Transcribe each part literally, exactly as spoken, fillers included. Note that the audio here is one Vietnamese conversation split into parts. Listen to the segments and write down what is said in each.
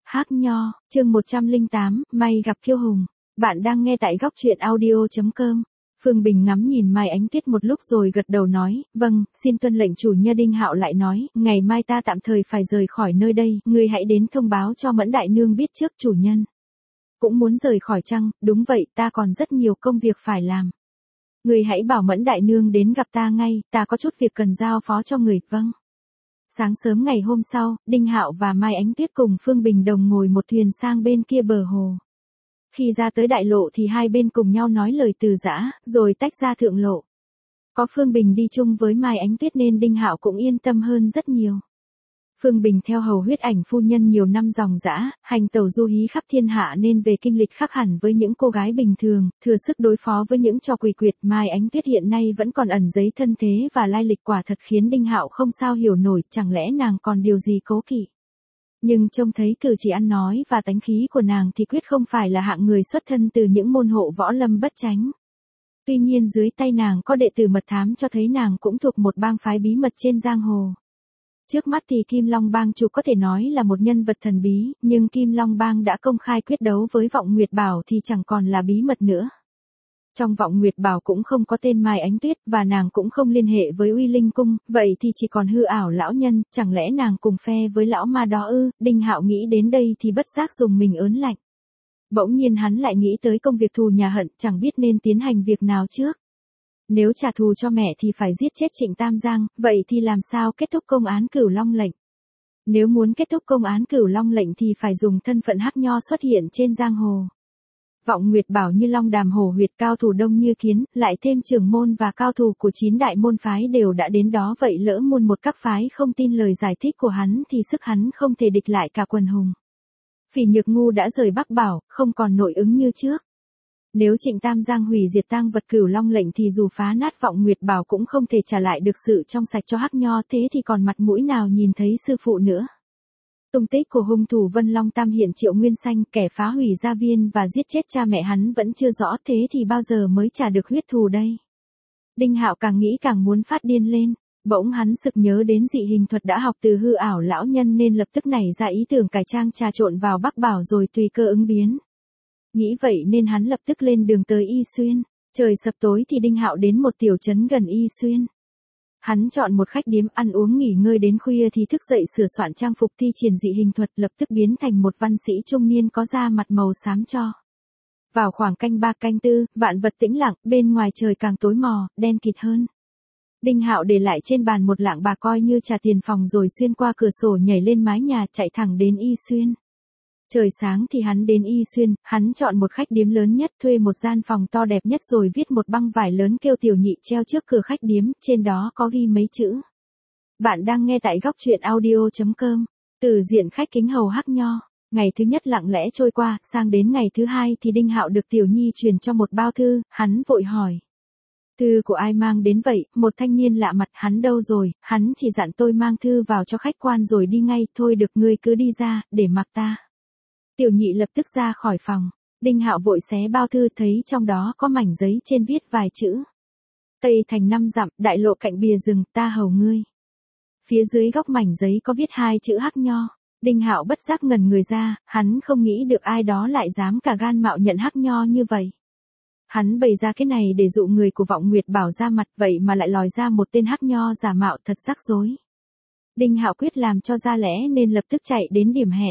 Hắc Nho, chương một trăm lẻ tám, may gặp Kiêu Hùng. Bạn đang nghe tại góc truyện audio chấm com. Phương Bình ngắm nhìn Mai Ánh Tuyết một lúc rồi gật đầu nói, vâng, xin tuân lệnh chủ nhân. Đinh Hạo lại nói, ngày mai ta tạm thời phải rời khỏi nơi đây, ngươi hãy đến thông báo cho Mẫn Đại Nương biết trước. Chủ nhân cũng muốn rời khỏi chăng? Đúng vậy, ta còn rất nhiều công việc phải làm. Ngươi hãy bảo Mẫn Đại Nương đến gặp ta ngay, ta có chút việc cần giao phó cho người. Vâng. Sáng sớm ngày hôm sau, Đinh Hạo và Mai Ánh Tuyết cùng Phương Bình đồng ngồi một thuyền sang bên kia bờ hồ. Khi ra tới đại lộ thì hai bên cùng nhau nói lời từ giã, rồi tách ra thượng lộ. Có Phương Bình đi chung với Mai Ánh Tuyết nên Đinh Hạo cũng yên tâm hơn rất nhiều. Phương Bình theo hầu huyết ảnh phu nhân nhiều năm dòng dã, hành tẩu du hí khắp thiên hạ nên về kinh lịch khác hẳn với những cô gái bình thường, thừa sức đối phó với những trò quỷ quyệt. Mai Ánh Tuyết hiện nay vẫn còn ẩn giấy thân thế và lai lịch, quả thật khiến Đinh Hạo không sao hiểu nổi, chẳng lẽ nàng còn điều gì cố kỵ. Nhưng trông thấy cử chỉ ăn nói và tánh khí của nàng thì quyết không phải là hạng người xuất thân từ những môn hộ võ lâm bất chánh. Tuy nhiên dưới tay nàng có đệ tử mật thám cho thấy nàng cũng thuộc một bang phái bí mật trên giang hồ. Trước mắt thì Kim Long Bang chủ có thể nói là một nhân vật thần bí, nhưng Kim Long Bang đã công khai quyết đấu với Vọng Nguyệt Bảo thì chẳng còn là bí mật nữa. Trong Vọng Nguyệt Bảo cũng không có tên Mai Ánh Tuyết và nàng cũng không liên hệ với Uy Linh Cung, vậy thì chỉ còn hư ảo lão nhân, chẳng lẽ nàng cùng phe với lão ma đó ư? Đinh Hạo nghĩ đến đây thì bất giác dùng mình ớn lạnh. Bỗng nhiên hắn lại nghĩ tới công việc thù nhà hận, chẳng biết nên tiến hành việc nào trước. Nếu trả thù cho mẹ thì phải giết chết Trịnh Tam Giang, vậy thì làm sao kết thúc công án Cửu Long lệnh? Nếu muốn kết thúc công án Cửu Long lệnh thì phải dùng thân phận Hắc Nho xuất hiện trên giang hồ. Vọng Nguyệt Bảo như long đàm hổ huyệt, cao thủ đông như kiến, lại thêm trưởng môn và cao thủ của chín đại môn phái đều đã đến đó, vậy lỡ muôn một các phái không tin lời giải thích của hắn thì sức hắn không thể địch lại cả quần hùng. Phỉ Nhược Ngu đã rời Bắc Bảo, không còn nội ứng như trước. Nếu Trịnh Tam Giang hủy diệt tang vật Cửu Long lệnh thì dù phá nát Vọng Nguyệt Bảo cũng không thể trả lại được sự trong sạch cho Hắc Nho, thế thì còn mặt mũi nào nhìn thấy sư phụ nữa. Tung tích của hung thủ Vân Long Tam hiện Triệu Nguyên Xanh, kẻ phá hủy gia viên và giết chết cha mẹ hắn vẫn chưa rõ, thế thì bao giờ mới trả được huyết thù đây? Đinh Hạo càng nghĩ càng muốn phát điên lên, bỗng hắn sực nhớ đến dị hình thuật đã học từ hư ảo lão nhân nên lập tức nảy ra ý tưởng cải trang trà trộn vào Bắc Bảo rồi tùy cơ ứng biến. Nghĩ vậy nên hắn lập tức lên đường tới Y Xuyên. Trời sập tối thì Đinh Hạo đến một tiểu trấn gần Y Xuyên. Hắn chọn một khách điếm ăn uống nghỉ ngơi đến khuya thì thức dậy sửa soạn trang phục thi triển dị hình thuật, lập tức biến thành một văn sĩ trung niên có da mặt màu xám cho. Vào khoảng canh ba canh tư, vạn vật tĩnh lặng, bên ngoài trời càng tối mò, đen kịt hơn. Đinh Hạo để lại trên bàn một lạng bạc coi như trả tiền phòng rồi xuyên qua cửa sổ nhảy lên mái nhà chạy thẳng đến Y Xuyên. Trời sáng thì hắn đến Y Xuyên, hắn chọn một khách điếm lớn nhất, thuê một gian phòng to đẹp nhất rồi viết một băng vải lớn kêu Tiểu Nhị treo trước cửa khách điếm, trên đó có ghi mấy chữ. Bạn đang nghe tại góc truyện audio chấm com. Từ diện khách kính hầu Hắc Nho. Ngày thứ nhất lặng lẽ trôi qua, sang đến ngày thứ hai thì Đinh Hạo được Tiểu Nhi truyền cho một bao thư, hắn vội hỏi. Thư của ai mang đến vậy? Một thanh niên lạ mặt. Hắn đâu rồi? Hắn chỉ dặn tôi mang thư vào cho khách quan rồi đi ngay, thôi được, ngươi cứ đi ra, để mặc ta. Tiểu Nhị lập tức ra khỏi phòng. Đinh Hạo vội xé bao thư, thấy trong đó có mảnh giấy trên viết vài chữ. Tây thành năm dặm, đại lộ cạnh bìa rừng, ta hầu ngươi. Phía dưới góc mảnh giấy có viết hai chữ Hắc Nho. Đinh Hạo bất giác ngẩn người ra, hắn không nghĩ được ai đó lại dám cả gan mạo nhận Hắc Nho như vậy. Hắn bày ra cái này để dụ người của Vọng Nguyệt Bảo ra mặt, vậy mà lại lòi ra một tên Hắc Nho giả mạo, thật rắc rối. Đinh Hạo quyết làm cho ra lẽ nên lập tức chạy đến điểm hẹn.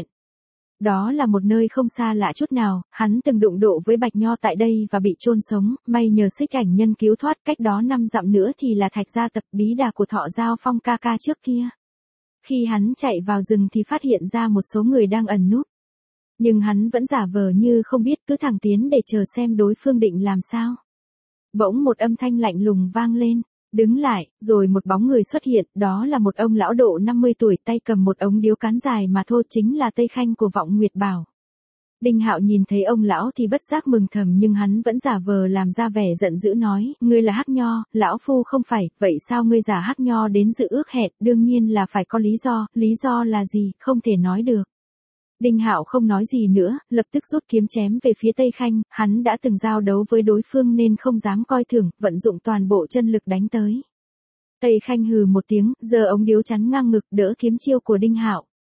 Đó là một nơi không xa lạ chút nào, hắn từng đụng độ với Bạch Nho tại đây và bị chôn sống, may nhờ Xích Ảnh Nhân cứu thoát. Cách đó năm dặm nữa thì là Thạch Gia Tập, bí đà của Thọ Giao Phong ca ca trước kia. Khi hắn chạy vào rừng thì phát hiện ra một số người đang ẩn núp. Nhưng hắn vẫn giả vờ như không biết, cứ thẳng tiến để chờ xem đối phương định làm sao. Bỗng một âm thanh lạnh lùng vang lên. Đứng lại, rồi một bóng người xuất hiện, đó là một ông lão độ năm mươi tuổi, tay cầm một ống điếu cán dài mà thôi, chính là Tây Khanh của Vọng Nguyệt Bảo. Đinh Hạo nhìn thấy ông lão thì bất giác mừng thầm, nhưng hắn vẫn giả vờ làm ra vẻ giận dữ nói, ngươi là Hắc Nho, lão phu không phải, vậy sao ngươi giả Hắc Nho đến dự ước hẹn? Đương nhiên là phải có lý do, lý do là gì, không thể nói được. Đinh Hạo không nói gì nữa, lập tức rút kiếm chém về phía Tây Khanh, hắn đã từng giao đấu với đối phương nên không dám coi thường, vận dụng toàn bộ chân lực đánh tới. Tây Khanh hừ một tiếng, giơ ống điếu chắn ngang ngực đỡ kiếm chiêu của Đinh Hạo.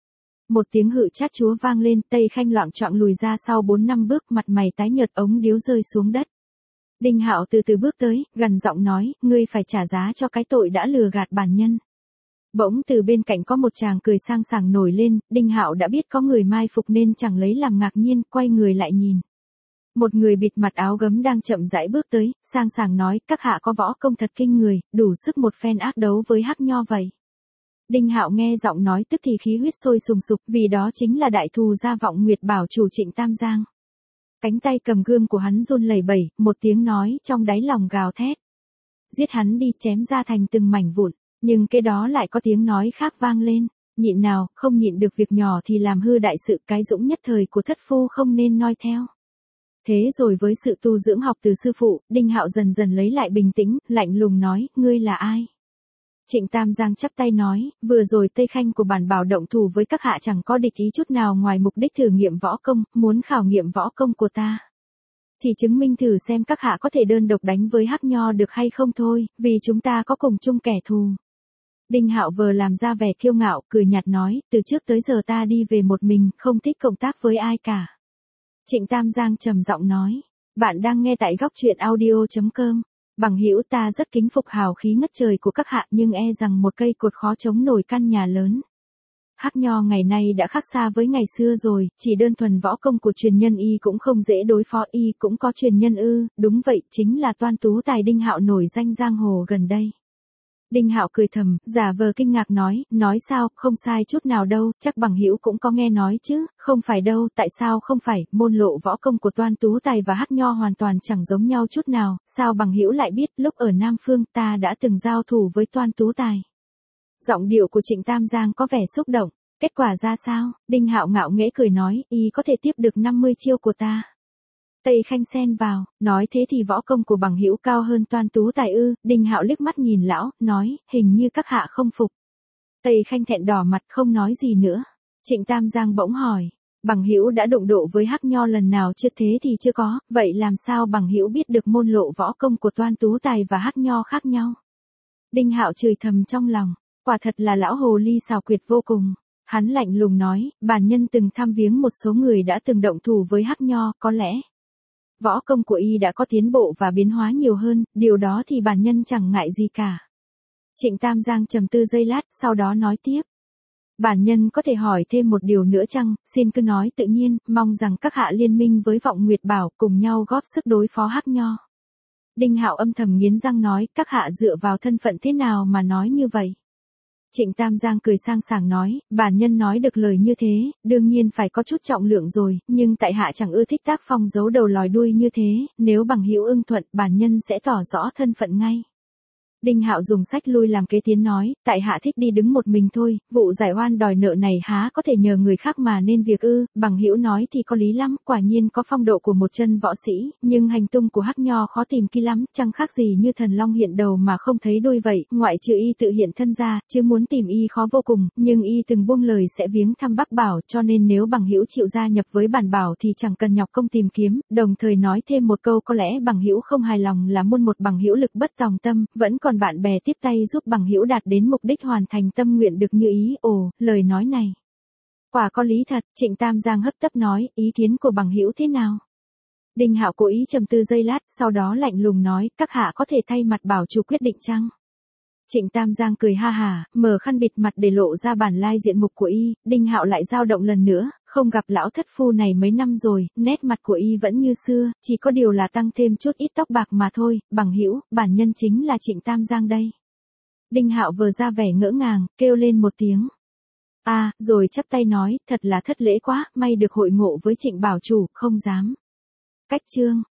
Một tiếng hự chát chúa vang lên, Tây Khanh loạng choạng lùi ra sau bốn năm bước, mặt mày tái nhợt, ống điếu rơi xuống đất. Đinh Hạo từ từ bước tới, gằn giọng nói, ngươi phải trả giá cho cái tội đã lừa gạt bản nhân. Bỗng từ bên cạnh có một chàng cười sang sảng nổi lên, Đinh Hạo đã biết có người mai phục nên chẳng lấy làm ngạc nhiên, quay người lại nhìn. Một người bịt mặt áo gấm đang chậm rãi bước tới, sang sảng nói, các hạ có võ công thật kinh người, đủ sức một phen ác đấu với Hắc Nho vậy. Đinh Hạo nghe giọng nói tức thì khí huyết sôi sùng sục, vì đó chính là đại thù gia Vọng Nguyệt Bảo chủ Trịnh Tam Giang. Cánh tay cầm gươm của hắn run lẩy bẩy, một tiếng nói trong đáy lòng gào thét. Giết hắn đi, chém ra thành từng mảnh vụn, nhưng cái đó lại có tiếng nói khác vang lên, nhịn nào, không nhịn được việc nhỏ thì làm hư đại sự, cái dũng nhất thời của thất phu không nên noi theo. Thế rồi với sự tu dưỡng học từ sư phụ, Đinh Hạo dần dần lấy lại bình tĩnh, lạnh lùng nói, ngươi là ai? Trịnh Tam Giang chắp tay nói, vừa rồi Tây Khanh của bản bảo động thủ với các hạ chẳng có địch ý chút nào ngoài mục đích thử nghiệm võ công, muốn khảo nghiệm võ công của ta. Chỉ chứng minh thử xem các hạ có thể đơn độc đánh với Hắc Nho được hay không thôi, vì chúng ta có cùng chung kẻ thù. Đinh Hạo vừa làm ra vẻ kiêu ngạo, cười nhạt nói, từ trước tới giờ ta đi về một mình, không thích cộng tác với ai cả. Trịnh Tam Giang trầm giọng nói, bạn đang nghe tại góc truyện audio chấm com. Bằng hữu, ta rất kính phục hào khí ngất trời của các hạ, nhưng e rằng một cây cột khó chống nổi căn nhà lớn. Hắc Nho ngày nay đã khác xa với ngày xưa rồi, chỉ đơn thuần võ công của truyền nhân y cũng không dễ đối phó, y cũng có truyền nhân ư? Đúng vậy, chính là Toan Tú Tài Đinh Hạo nổi danh giang hồ gần đây. Đinh Hạo cười thầm, giả vờ kinh ngạc nói, nói sao, không sai chút nào đâu, chắc bằng hữu cũng có nghe nói chứ, không phải đâu, tại sao không phải, môn lộ võ công của Toan Tú Tài và Hắc Nho hoàn toàn chẳng giống nhau chút nào, sao bằng hữu lại biết, lúc ở Nam Phương ta đã từng giao thủ với Toan Tú Tài. Giọng điệu của Trịnh Tam Giang có vẻ xúc động, kết quả ra sao? Đinh Hạo ngạo nghễ cười nói, y có thể tiếp được năm mươi chiêu của ta. Tây Khanh xen vào, nói thế thì võ công của bằng hữu cao hơn Toan Tú Tài ư? Đinh Hạo liếc mắt nhìn lão, nói, hình như các hạ không phục. Tây Khanh thẹn đỏ mặt không nói gì nữa. Trịnh Tam Giang bỗng hỏi, bằng hữu đã đụng độ với Hắc Nho lần nào chưa? Thế thì chưa có, vậy làm sao bằng hữu biết được môn lộ võ công của Toan Tú Tài và Hắc Nho khác nhau? Đinh Hạo chửi thầm trong lòng, quả thật là lão hồ ly xảo quyệt vô cùng. Hắn lạnh lùng nói, bản nhân từng thăm viếng một số người đã từng động thủ với Hắc Nho, có lẽ võ công của y đã có tiến bộ và biến hóa nhiều hơn, điều đó thì bản nhân chẳng ngại gì cả. Trịnh Tam Giang trầm tư giây lát, sau đó nói tiếp. Bản nhân có thể hỏi thêm một điều nữa chăng? Xin cứ nói tự nhiên, mong rằng các hạ liên minh với Vọng Nguyệt Bảo cùng nhau góp sức đối phó Hắc Nho. Đinh Hạo âm thầm nghiến răng nói, các hạ dựa vào thân phận thế nào mà nói như vậy? Trịnh Tam Giang cười sang sảng nói, bản nhân nói được lời như thế, đương nhiên phải có chút trọng lượng rồi, nhưng tại hạ chẳng ưa thích tác phong giấu đầu lòi đuôi như thế, nếu bằng hữu ưng thuận, bản nhân sẽ tỏ rõ thân phận ngay. Đinh Hạo dùng sách lui làm kế tiến nói, tại hạ thích đi đứng một mình thôi, vụ giải oan đòi nợ này há có thể nhờ người khác mà nên việc ư? Bằng hữu nói thì có lý lắm, quả nhiên có phong độ của một chân võ sĩ, nhưng hành tung của Hắc Nho khó tìm kỳ lắm, chẳng khác gì như thần long hiện đầu mà không thấy đuôi vậy, ngoại trừ y tự hiện thân ra, chứ muốn tìm y khó vô cùng, nhưng y từng buông lời sẽ viếng thăm Bắc Bảo, cho nên nếu bằng hữu chịu gia nhập với bản bảo thì chẳng cần nhọc công tìm kiếm, đồng thời nói thêm một câu, có lẽ bằng hữu không hài lòng là muôn một bằng hữu lực bất tòng tâm, vẫn còn còn bạn bè tiếp tay giúp bằng hữu đạt đến mục đích hoàn thành tâm nguyện được như ý. Ồ, lời nói này quả có lý thật. Trịnh Tam Giang hấp tấp nói, ý kiến của bằng hữu thế nào? Đinh Hạo cố ý trầm tư giây lát, sau đó lạnh lùng nói, các hạ có thể thay mặt bảo chủ quyết định chăng? Trịnh Tam Giang cười ha hả, mở khăn bịt mặt để lộ ra bản lai diện mục của y. Đinh Hạo lại dao động lần nữa, không gặp lão thất phu này mấy năm rồi, nét mặt của y vẫn như xưa, chỉ có điều là tăng thêm chút ít tóc bạc mà thôi. Bằng hữu, bản nhân chính là Trịnh Tam Giang đây. Đinh Hạo vừa ra vẻ ngỡ ngàng, kêu lên một tiếng. À, rồi chắp tay nói, thật là thất lễ quá, may được hội ngộ với Trịnh bảo chủ, không dám. Cách chương.